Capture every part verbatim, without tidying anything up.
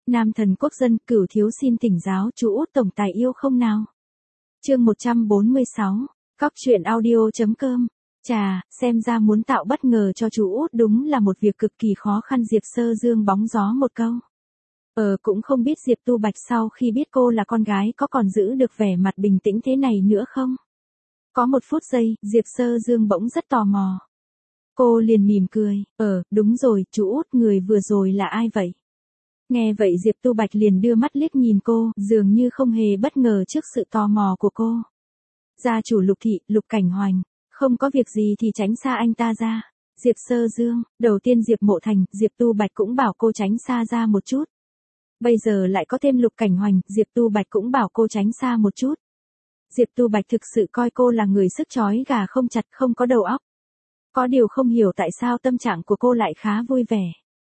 Nam thần quốc dân, Cửu thiếu xin tỉnh giáo, chú út tổng tài yêu không nào? Chương một trăm bốn mươi sáu, Cóc truyện audio.com. Chà, xem ra muốn tạo bất ngờ cho chú út đúng là một việc cực kỳ khó khăn. Diệp Sơ Dương bóng gió một câu. Ờ cũng không biết Diệp Tu Bạch sau khi biết cô là con gái có còn giữ được vẻ mặt bình tĩnh thế này nữa không? Có một phút giây, Diệp Sơ Dương bỗng rất tò mò. Cô liền mỉm cười, ờ, đúng rồi, chú út, người vừa rồi là ai vậy? Nghe vậy Diệp Tu Bạch liền đưa mắt liếc nhìn cô, dường như không hề bất ngờ trước sự tò mò của cô. Gia chủ Lục thị, Lục Cảnh Hoành, không có việc gì thì tránh xa anh ta ra. Diệp Sơ Dương, đầu tiên Diệp Mộ Thành, Diệp Tu Bạch cũng bảo cô tránh xa ra một chút. Bây giờ lại có thêm Lục Cảnh Hoành, Diệp Tu Bạch cũng bảo cô tránh xa một chút. Diệp Tu Bạch thực sự coi cô là người sức chói gà không chặt, không có đầu óc. Có điều không hiểu tại sao tâm trạng của cô lại khá vui vẻ.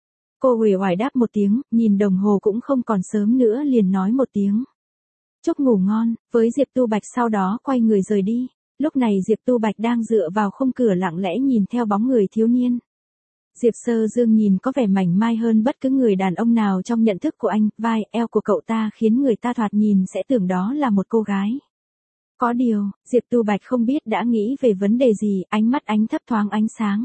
Cô uể oải đáp một tiếng, nhìn đồng hồ cũng không còn sớm nữa liền nói một tiếng. Chúc ngủ ngon, với Diệp Tu Bạch sau đó quay người rời đi. Lúc này Diệp Tu Bạch đang dựa vào khung cửa lặng lẽ nhìn theo bóng người thiếu niên. Diệp Sơ Dương nhìn có vẻ mảnh mai hơn bất cứ người đàn ông nào trong nhận thức của anh, vai, eo của cậu ta khiến người ta thoạt nhìn sẽ tưởng đó là một cô gái. Có điều, Diệp Tu Bạch không biết đã nghĩ về vấn đề gì, ánh mắt ánh thấp thoáng ánh sáng.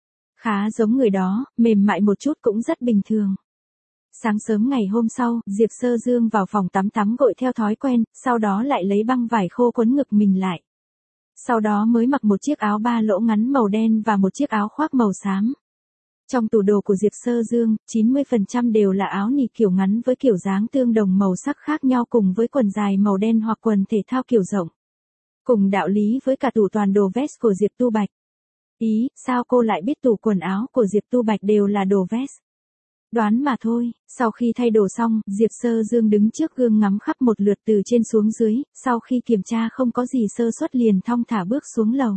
Khá giống người đó, mềm mại một chút cũng rất bình thường. Sáng sớm ngày hôm sau, Diệp Sơ Dương vào phòng tắm tắm gội theo thói quen, sau đó lại lấy băng vải khô quấn ngực mình lại. Sau đó mới mặc một chiếc áo ba lỗ ngắn màu đen và một chiếc áo khoác màu xám. Trong tủ đồ của Diệp Sơ Dương, chín mươi phần trăm đều là áo nị kiểu ngắn với kiểu dáng tương đồng màu sắc khác nhau cùng với quần dài màu đen hoặc quần thể thao kiểu rộng. Cùng đạo lý với cả tủ toàn đồ vest của Diệp Tu Bạch. Ý, sao cô lại biết tủ quần áo của Diệp Tu Bạch đều là đồ vest? Đoán mà thôi, sau khi thay đồ xong, Diệp Sơ Dương đứng trước gương ngắm khắp một lượt từ trên xuống dưới, sau khi kiểm tra không có gì sơ suất liền thong thả bước xuống lầu.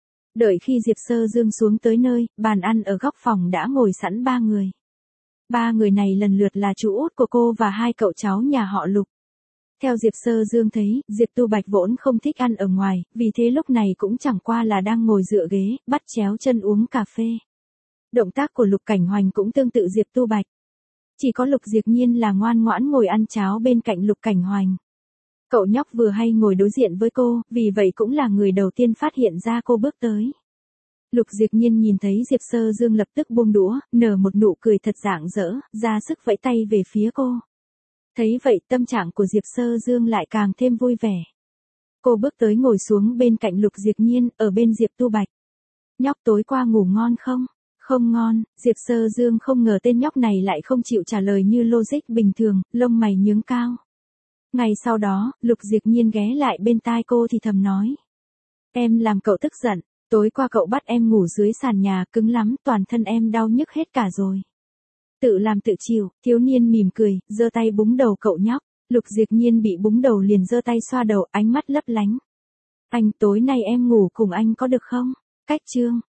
Đợi khi Diệp Sơ Dương xuống tới nơi, bàn ăn ở góc phòng đã ngồi sẵn ba người. Ba người này lần lượt là chú út của cô và hai cậu cháu nhà họ Lục. Theo Diệp Sơ Dương thấy, Diệp Tu Bạch vốn không thích ăn ở ngoài, vì thế lúc này cũng chẳng qua là đang ngồi dựa ghế, bắt chéo chân uống cà phê. Động tác của Lục Cảnh Hoành cũng tương tự Diệp Tu Bạch. Chỉ có Lục Diệp Nhiên là ngoan ngoãn ngồi ăn cháo bên cạnh Lục Cảnh Hoành. Cậu nhóc vừa hay ngồi đối diện với cô, vì vậy cũng là người đầu tiên phát hiện ra cô bước tới. Lục Diệp Nhiên nhìn thấy Diệp Sơ Dương lập tức buông đũa, nở một nụ cười thật rạng rỡ, ra sức vẫy tay về phía cô. Thấy vậy tâm trạng của Diệp Sơ Dương lại càng thêm vui vẻ. Cô bước tới ngồi xuống bên cạnh Lục Diệp Nhiên, ở bên Diệp Tu Bạch. Nhóc tối qua ngủ ngon không? Không ngon, Diệp Sơ Dương không ngờ tên nhóc này lại không chịu trả lời như logic bình thường, lông mày nhướng cao. Ngày sau đó, Lục Diệp Nhiên ghé lại bên tai cô thì thầm nói. Em làm cậu tức giận, tối qua cậu bắt em ngủ dưới sàn nhà, cứng lắm, toàn thân em đau nhức hết cả rồi. Tự làm tự chịu, thiếu niên mỉm cười, giơ tay búng đầu cậu nhóc. Lục Diệp Nhiên bị búng đầu liền giơ tay xoa đầu, ánh mắt lấp lánh. Anh, tối nay em ngủ cùng anh có được không? Cách chương.